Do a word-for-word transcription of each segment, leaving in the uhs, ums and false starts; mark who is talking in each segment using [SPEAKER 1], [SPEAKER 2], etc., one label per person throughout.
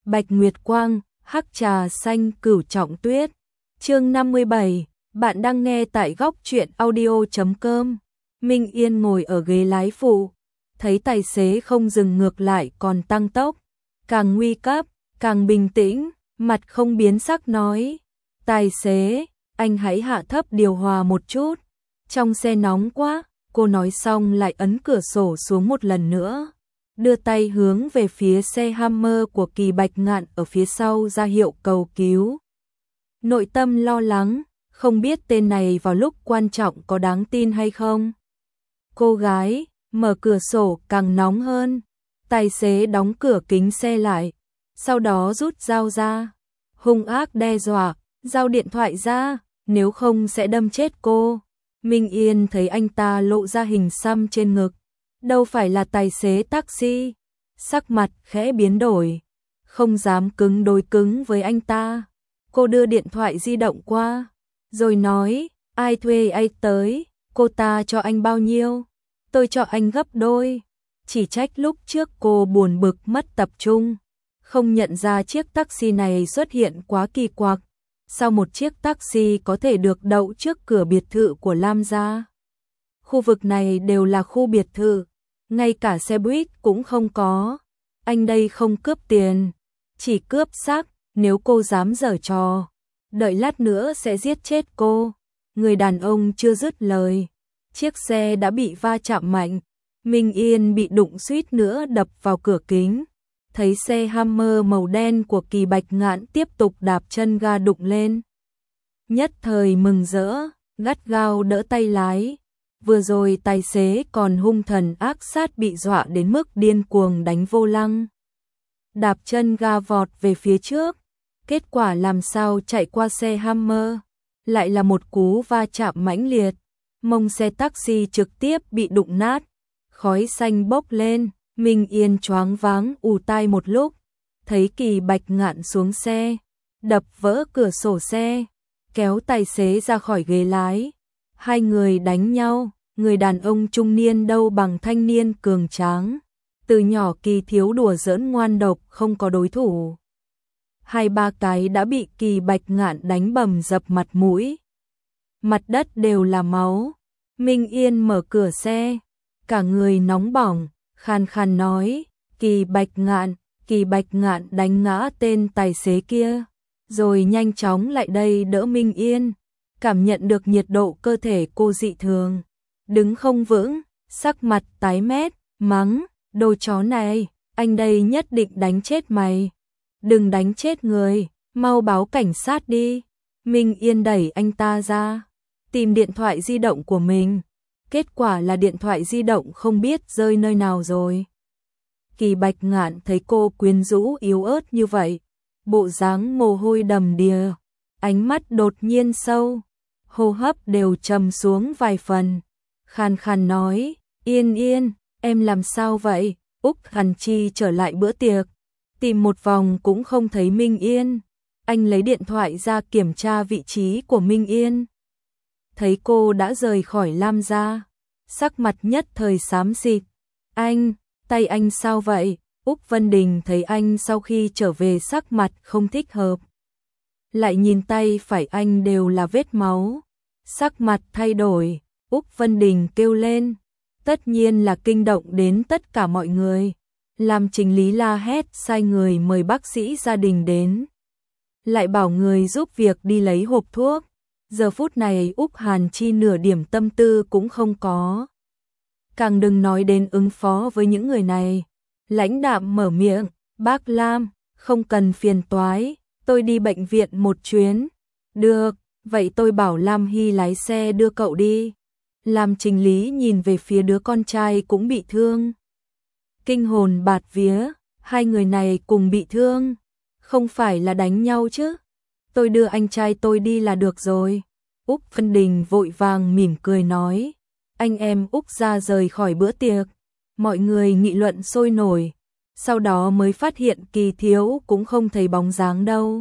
[SPEAKER 1] Bạch Nguyệt Quang, hắc trà xanh cửu trọng tuyết. Chương năm mươi bảy, bạn đang nghe tại góc truyện audio chấm com. Minh Yên ngồi ở ghế lái phụ, thấy tài xế không dừng ngược lại còn tăng tốc, càng nguy cấp, càng bình tĩnh, mặt không biến sắc nói: "Tài xế, anh hãy hạ thấp điều hòa một chút, trong xe nóng quá." Cô nói xong lại ấn cửa sổ xuống một lần nữa, đưa tay hướng về phía xe Hammer của Kỳ Bạch Ngạn ở phía sau ra hiệu cầu cứu. Nội tâm lo lắng, không biết tên này vào lúc quan trọng có đáng tin hay không. Cô gái, mở cửa sổ càng nóng hơn. Tài xế đóng cửa kính xe lại, sau đó rút dao ra, hung ác đe dọa: "Giao điện thoại ra, nếu không sẽ đâm chết cô." Minh Yên thấy anh ta lộ ra hình xăm trên ngực, đâu phải là tài xế taxi, sắc mặt khẽ biến đổi, không dám cứng đối cứng với anh ta. Cô đưa điện thoại di động qua, rồi nói: "Ai thuê ai tới, cô ta cho anh bao nhiêu? Tôi cho anh gấp đôi." Chỉ trách lúc trước cô buồn bực mất tập trung, không nhận ra chiếc taxi này xuất hiện quá kỳ quặc. Sao một chiếc taxi có thể được đậu trước cửa biệt thự của Lam gia? Khu vực này đều là khu biệt thự, ngay cả xe buýt cũng không có. Anh đây không cướp tiền, chỉ cướp xác. Nếu cô dám giở trò, đợi lát nữa sẽ giết chết cô. Người đàn ông chưa dứt lời, chiếc xe đã bị va chạm mạnh. Minh Yên bị đụng suýt nữa đập vào cửa kính. Thấy xe Hammer màu đen của Kỳ Bạch Ngạn tiếp tục đạp chân ga đụng lên, nhất thời mừng rỡ, gắt gao đỡ tay lái. Vừa rồi tài xế còn hung thần ác sát bị dọa đến mức điên cuồng đánh vô lăng, đạp chân ga vọt về phía trước. Kết quả làm sao chạy qua xe Hammer, lại là một cú va chạm mãnh liệt, mông xe taxi trực tiếp bị đụng nát, khói xanh bốc lên. Minh Yên choáng váng ù tai một lúc, thấy Kỳ Bạch Ngạn xuống xe, đập vỡ cửa sổ xe, kéo tài xế ra khỏi ghế lái. Hai người đánh nhau, người đàn ông trung niên đâu bằng thanh niên cường tráng. Từ nhỏ Kỳ thiếu đùa giỡn ngoan độc, không có đối thủ. Hai ba cái đã bị Kỳ Bạch Ngạn đánh bầm dập mặt mũi. Mặt đất đều là máu. Minh Yên mở cửa xe, cả người nóng bỏng, khàn khàn nói: "Kỳ Bạch Ngạn." Kỳ Bạch Ngạn đánh ngã tên tài xế kia, rồi nhanh chóng lại đây đỡ Minh Yên. Cảm nhận được nhiệt độ cơ thể cô dị thường, đứng không vững, sắc mặt tái mét, mắng: "Đồ chó này, anh đây nhất định đánh chết mày. Đừng đánh chết người, mau báo cảnh sát đi." Minh Yên đẩy anh ta ra, tìm điện thoại di động của mình. Kết quả là điện thoại di động không biết rơi nơi nào rồi. Kỳ Bạch Ngạn thấy cô quyến rũ yếu ớt như vậy, bộ dáng mồ hôi đầm đìa, ánh mắt đột nhiên sâu, hô hấp đều trầm xuống vài phần, khàn khàn nói: "Yên Yên, em làm sao vậy?" Úc Hàn Chi trở lại bữa tiệc, tìm một vòng cũng không thấy Minh Yên. Anh lấy điện thoại ra kiểm tra vị trí của Minh Yên, thấy cô đã rời khỏi Lam gia, sắc mặt nhất thời xám xịt. "Anh, tay anh sao vậy?" Úc Vân Đình thấy anh sau khi trở về sắc mặt không thích hợp, lại nhìn tay phải anh đều là vết máu, sắc mặt thay đổi. Úc Vân Đình kêu lên, tất nhiên là kinh động đến tất cả mọi người. Làm Trình Lý la hét sai người mời bác sĩ gia đình đến, lại bảo người giúp việc đi lấy hộp thuốc. Giờ phút này Úc Hàn Chi nửa điểm tâm tư cũng không có, càng đừng nói đến ứng phó với những người này. Lãnh đạm mở miệng: "Bác Lam, không cần phiền toái, tôi đi bệnh viện một chuyến." "Được, vậy tôi bảo Lam Hy lái xe đưa cậu đi." Làm Trình Lý nhìn về phía đứa con trai cũng bị thương, kinh hồn bạt vía, hai người này cùng bị thương, không phải là đánh nhau chứ? "Tôi đưa anh trai tôi đi là được rồi." Úc Vân Đình vội vàng mỉm cười nói. Anh em Úc ra rời khỏi bữa tiệc, mọi người nghị luận sôi nổi, sau đó mới phát hiện Kỳ thiếu cũng không thấy bóng dáng đâu.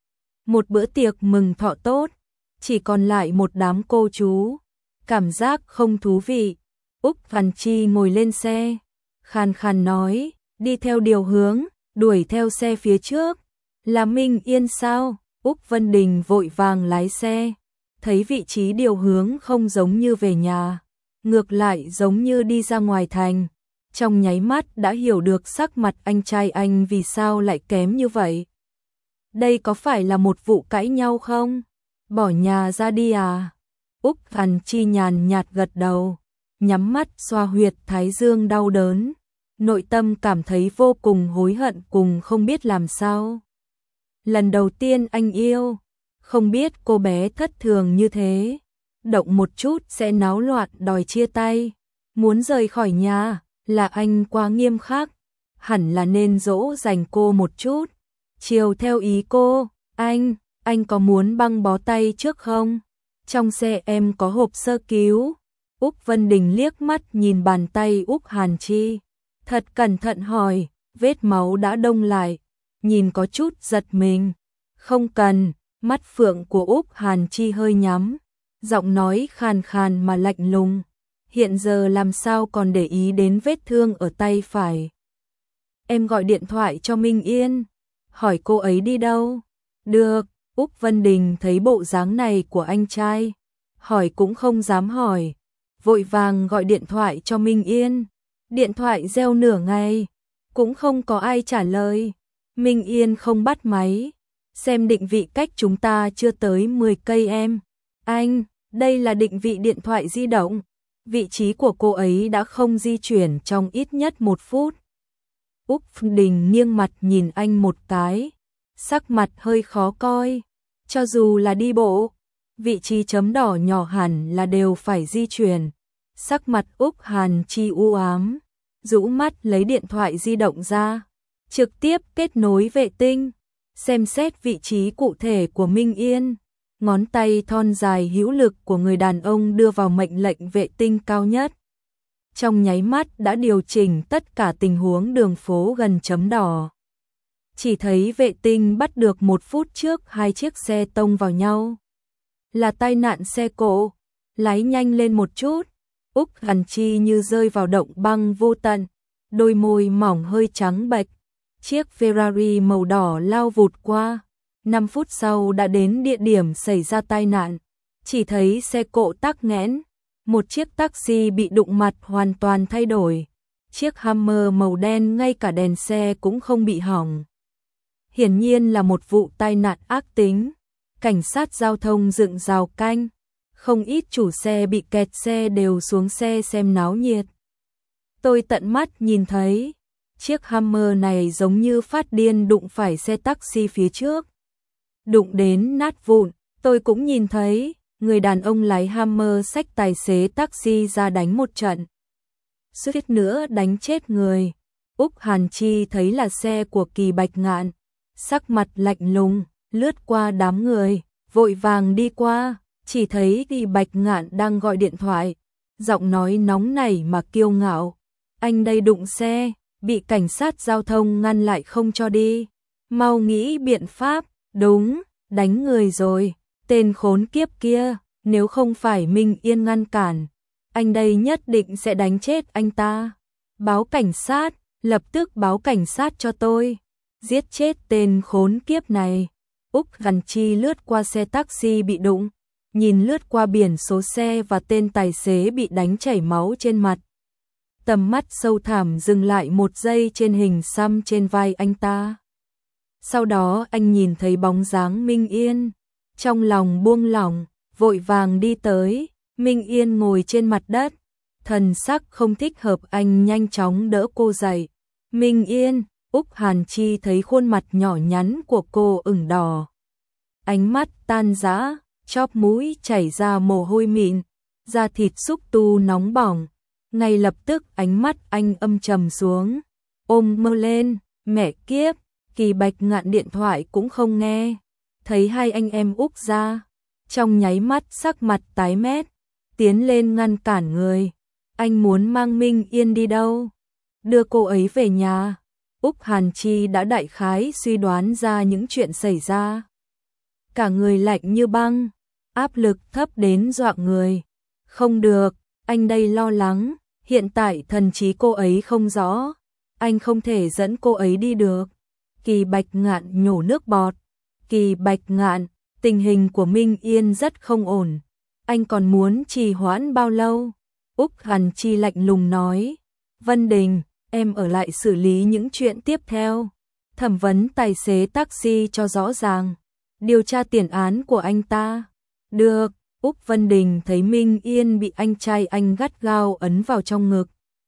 [SPEAKER 1] Một bữa tiệc mừng thọ tốt, chỉ còn lại một đám cô chú, cảm giác không thú vị. Úc Hàn Chi ngồi lên xe, khàn khàn nói: "Đi theo điều hướng, đuổi theo xe phía trước. Là Minh Yên sao? Úc Vân Đình vội vàng lái xe, thấy vị trí điều hướng không giống như về nhà, ngược lại giống như đi ra ngoài thành. Trong nháy mắt đã hiểu được sắc mặt anh trai anh vì sao lại kém như vậy. Đây có phải là một vụ cãi nhau không? Bỏ nhà ra đi à? Úc Hàn Chi nhàn nhạt gật đầu, nhắm mắt xoa huyệt thái dương đau đớn, nội tâm cảm thấy vô cùng hối hận cùng không biết làm sao. Lần đầu tiên anh yêu, không biết cô bé thất thường như thế, động một chút sẽ náo loạn đòi chia tay, muốn rời khỏi nhà, là anh quá nghiêm khắc, hẳn là nên dỗ dành cô một chút, chiều theo ý cô. Anh, anh có muốn băng bó tay trước không? Trong xe em có hộp sơ cứu. Úc Vân Đình liếc mắt nhìn bàn tay Úc Hàn Chi, thật cẩn thận hỏi, vết máu đã đông lại, nhìn có chút giật mình. Không cần, mắt phượng của Úc Hàn Chi hơi nhắm, giọng nói khàn khàn mà lạnh lùng, hiện giờ làm sao còn để ý đến vết thương ở tay phải. Em gọi điện thoại cho Minh Yên, hỏi cô ấy đi đâu. Được. Úc Vân Đình thấy bộ dáng này của anh trai, hỏi cũng không dám hỏi, vội vàng gọi điện thoại cho Minh Yên. Điện thoại reo nửa ngày, cũng không có ai trả lời. Minh Yên không bắt máy, xem định vị cách chúng ta chưa tới mười cây em. Anh, đây là định vị điện thoại di động, vị trí của cô ấy đã không di chuyển trong ít nhất một phút. Úc Vân Đình nghiêng mặt nhìn anh một cái, sắc mặt hơi khó coi. Cho dù là đi bộ, vị trí chấm đỏ nhỏ hẳn là đều phải di chuyển. Sắc mặt Úc Hàn Chi u ám, rũ mắt lấy điện thoại di động ra, trực tiếp kết nối vệ tinh, xem xét vị trí cụ thể của Minh Yên. Ngón tay thon dài hữu lực của người đàn ông đưa vào mệnh lệnh vệ tinh cao nhất. Trong nháy mắt đã điều chỉnh tất cả tình huống đường phố gần chấm đỏ. Chỉ thấy vệ tinh bắt được một phút trước hai chiếc xe tông vào nhau. Là tai nạn xe cộ, lái nhanh lên một chút. Úc Hàn Chi như rơi vào động băng vô tận, đôi môi mỏng hơi trắng bệch. Chiếc Ferrari màu đỏ lao vụt qua, năm phút sau đã đến địa điểm xảy ra tai nạn. Chỉ thấy xe cộ tắc nghẽn, một chiếc taxi bị đụng mặt hoàn toàn thay đổi. Chiếc Hummer màu đen ngay cả đèn xe cũng không bị hỏng. Hiển nhiên là một vụ tai nạn ác tính. Cảnh sát giao thông dựng rào canh, không ít chủ xe bị kẹt xe đều xuống xe xem náo nhiệt. Tôi tận mắt nhìn thấy, chiếc Hummer này giống như phát điên đụng phải xe taxi phía trước. Đụng đến nát vụn, tôi cũng nhìn thấy, người đàn ông lái Hummer xách tài xế taxi ra đánh một trận. Suýt nữa đánh chết người. Úc Hàn Chi thấy là xe của Kỳ Bạch Ngạn, sắc mặt lạnh lùng, lướt qua đám người, vội vàng đi qua, chỉ thấy Kỳ Bạch Ngạn đang gọi điện thoại, giọng nói nóng nảy mà kiêu ngạo. Anh đây đụng xe, bị cảnh sát giao thông ngăn lại không cho đi. Mau nghĩ biện pháp, đúng, đánh người rồi, tên khốn kiếp kia, nếu không phải Minh Yên ngăn cản, anh đây nhất định sẽ đánh chết anh ta. Báo cảnh sát, lập tức báo cảnh sát cho tôi, giết chết tên khốn kiếp này. Úc Hàn Chi lướt qua xe taxi bị đụng, nhìn lướt qua biển số xe và tên tài xế bị đánh chảy máu trên mặt. Tầm mắt sâu thẳm dừng lại một giây trên hình xăm trên vai anh ta. Sau đó anh nhìn thấy bóng dáng Minh Yên, trong lòng buông lỏng, vội vàng đi tới. Minh Yên ngồi trên mặt đất, thần sắc không thích hợp, anh nhanh chóng đỡ cô dậy. Minh Yên, Úc Hàn Chi thấy khuôn mặt nhỏ nhắn của cô ửng đỏ, ánh mắt tan rã, chóp mũi chảy ra mồ hôi mịn, da thịt xúc tu nóng bỏng. Ngay lập tức ánh mắt anh âm trầm xuống, ôm mơ lên, mẹ kiếp. Kỳ Bạch Ngạn điện thoại cũng không nghe, thấy hai anh em Úc ra, trong nháy mắt sắc mặt tái mét, tiến lên ngăn cản người. Anh muốn mang Minh Yên đi đâu? Đưa cô ấy về nhà. Úc Hàn Chi đã đại khái suy đoán ra những chuyện xảy ra. Cả người lạnh như băng, áp lực thấp đến dọa người. Không được, anh đây lo lắng, hiện tại thần trí cô ấy không rõ, anh không thể dẫn cô ấy đi được. Kỳ Bạch Ngạn nhổ nước bọt. Kỳ Bạch Ngạn, tình hình của Minh Yên rất không ổn. Anh còn muốn trì hoãn bao lâu? Úc Hàn Chi lạnh lùng nói. Vân Đình, em ở lại xử lý những chuyện tiếp theo. Thẩm vấn tài xế taxi cho rõ ràng. Điều tra tiền án của anh ta. Được. Úc Vân Đình thấy Minh Yên bị anh trai anh gắt gao ấn vào trong ngực,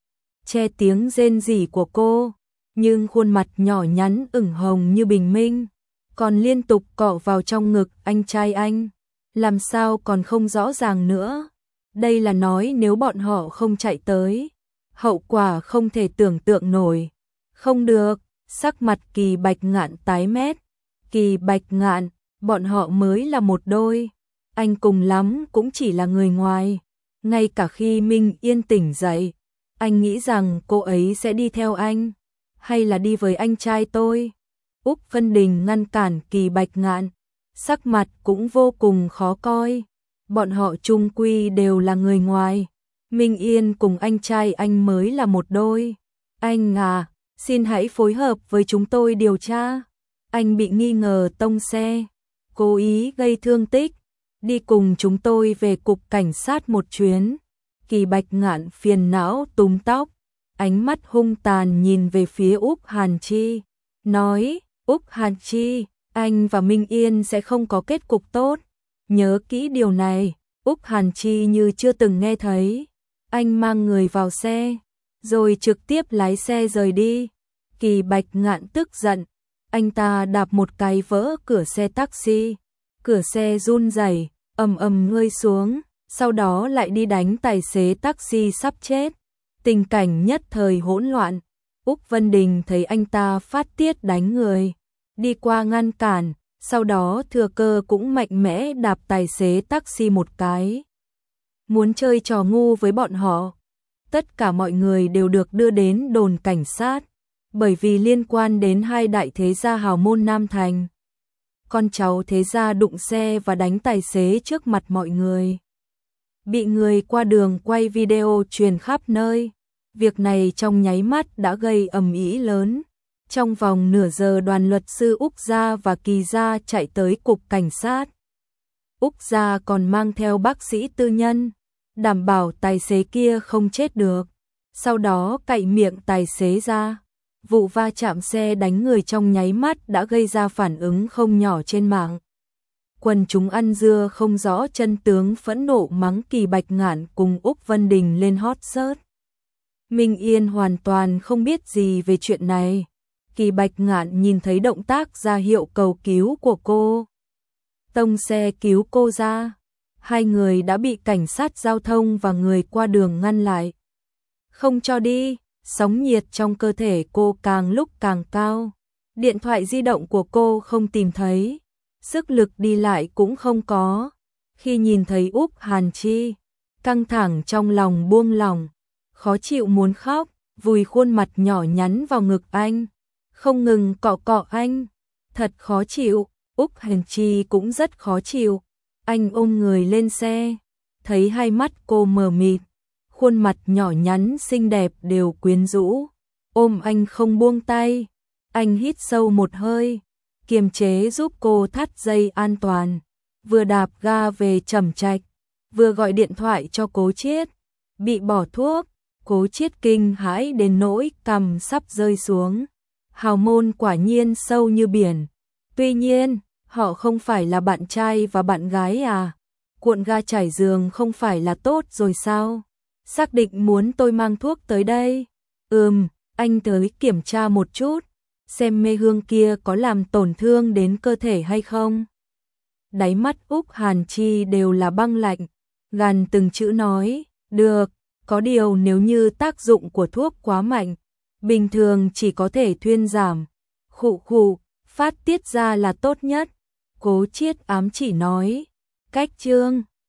[SPEAKER 1] che tiếng rên rỉ của cô, nhưng khuôn mặt nhỏ nhắn ửng hồng như bình minh, còn liên tục cọ vào trong ngực anh trai anh. Làm sao còn không rõ ràng nữa? Đây là nói nếu bọn họ không chạy tới, hậu quả không thể tưởng tượng nổi. Không được, sắc mặt Kỳ Bạch Ngạn tái mét. Kỳ Bạch Ngạn, bọn họ mới là một đôi. Anh cùng lắm cũng chỉ là người ngoài. Ngay cả khi Minh Yên tỉnh dậy, anh nghĩ rằng cô ấy sẽ đi theo anh, hay là đi với anh trai tôi. Úc Vân Đình ngăn cản Kỳ Bạch Ngạn, sắc mặt cũng vô cùng khó coi. Bọn họ chung quy đều là người ngoài. Minh Yên cùng anh trai anh mới là một đôi. Anh à, xin hãy phối hợp với chúng tôi điều tra. Anh bị nghi ngờ tông xe, cố ý gây thương tích. Đi cùng chúng tôi về cục cảnh sát một chuyến. Kỳ Bạch Ngạn phiền não túm tóc, ánh mắt hung tàn nhìn về phía Úc Hàn Chi, nói, Úc Hàn Chi, anh và Minh Yên sẽ không có kết cục tốt. Nhớ kỹ điều này. Úc Hàn Chi như chưa từng nghe thấy. Anh mang người vào xe, rồi trực tiếp lái xe rời đi. Kỳ Bạch Ngạn tức giận, anh ta đạp một cái vỡ cửa xe taxi. Cửa xe run rẩy, ầm ầm rơi xuống, sau đó lại đi đánh tài xế taxi sắp chết. Tình cảnh nhất thời hỗn loạn. Úc Vân Đình thấy anh ta phát tiết đánh người, đi qua ngăn cản, sau đó thừa cơ cũng mạnh mẽ đạp tài xế taxi một cái. Muốn chơi trò ngu với bọn họ. Tất cả mọi người đều được đưa đến đồn cảnh sát, bởi vì liên quan đến hai đại thế gia hào môn Nam Thành. Con cháu thế gia đụng xe và đánh tài xế trước mặt mọi người, bị người qua đường quay video truyền khắp nơi. Việc này trong nháy mắt đã gây ầm ĩ lớn. Trong vòng nửa giờ đoàn luật sư Úc Gia và Kỳ Gia chạy tới cục cảnh sát. Úc Gia còn mang theo bác sĩ tư nhân, đảm bảo tài xế kia không chết được. Sau đó cạy miệng tài xế ra. Vụ va chạm xe đánh người trong nháy mắt đã gây ra phản ứng không nhỏ trên mạng. Quần chúng ăn dưa không rõ chân tướng phẫn nộ mắng Kỳ Bạch Ngạn cùng Úc Vân Đình lên hot search. Minh Yên hoàn toàn không biết gì về chuyện này. Kỳ Bạch Ngạn nhìn thấy động tác ra hiệu cầu cứu của cô, tông xe cứu cô ra. Hai người đã bị cảnh sát giao thông và người qua đường ngăn lại, không cho đi. Sóng nhiệt trong cơ thể cô càng lúc càng cao. Điện thoại di động của cô không tìm thấy, sức lực đi lại cũng không có. Khi nhìn thấy Úc Hàn Chi, căng thẳng trong lòng buông lỏng, khó chịu muốn khóc, vùi khuôn mặt nhỏ nhắn vào ngực anh, không ngừng cọ cọ anh. Thật khó chịu. Úc Hàn Chi cũng rất khó chịu. Anh ôm người lên xe, thấy hai mắt cô mờ mịt, khuôn mặt nhỏ nhắn xinh đẹp đều quyến rũ, ôm anh không buông tay. Anh hít sâu một hơi, kiềm chế giúp cô thắt dây an toàn, vừa đạp ga về Trầm Trạch, vừa gọi điện thoại cho Cố Chiết. Bị bỏ thuốc, Cố Chiết kinh hãi đến nỗi cằm sắp rơi xuống. Hào môn quả nhiên sâu như biển. Tuy nhiên, họ không phải là bạn trai và bạn gái à? Cuộn ga trải giường không phải là tốt rồi sao? Xác định muốn tôi mang thuốc tới đây. Ừm, anh tới kiểm tra một chút, xem mê hương kia có làm tổn thương đến cơ thể hay không. Đáy mắt Úc Hàn Chi đều là băng lạnh, gằn từng chữ nói, được, có điều nếu như tác dụng của thuốc quá mạnh, bình thường chỉ có thể thuyên giảm, khụ khụ, phát tiết ra là tốt nhất. Cố Chiết ám chỉ nói, cách chương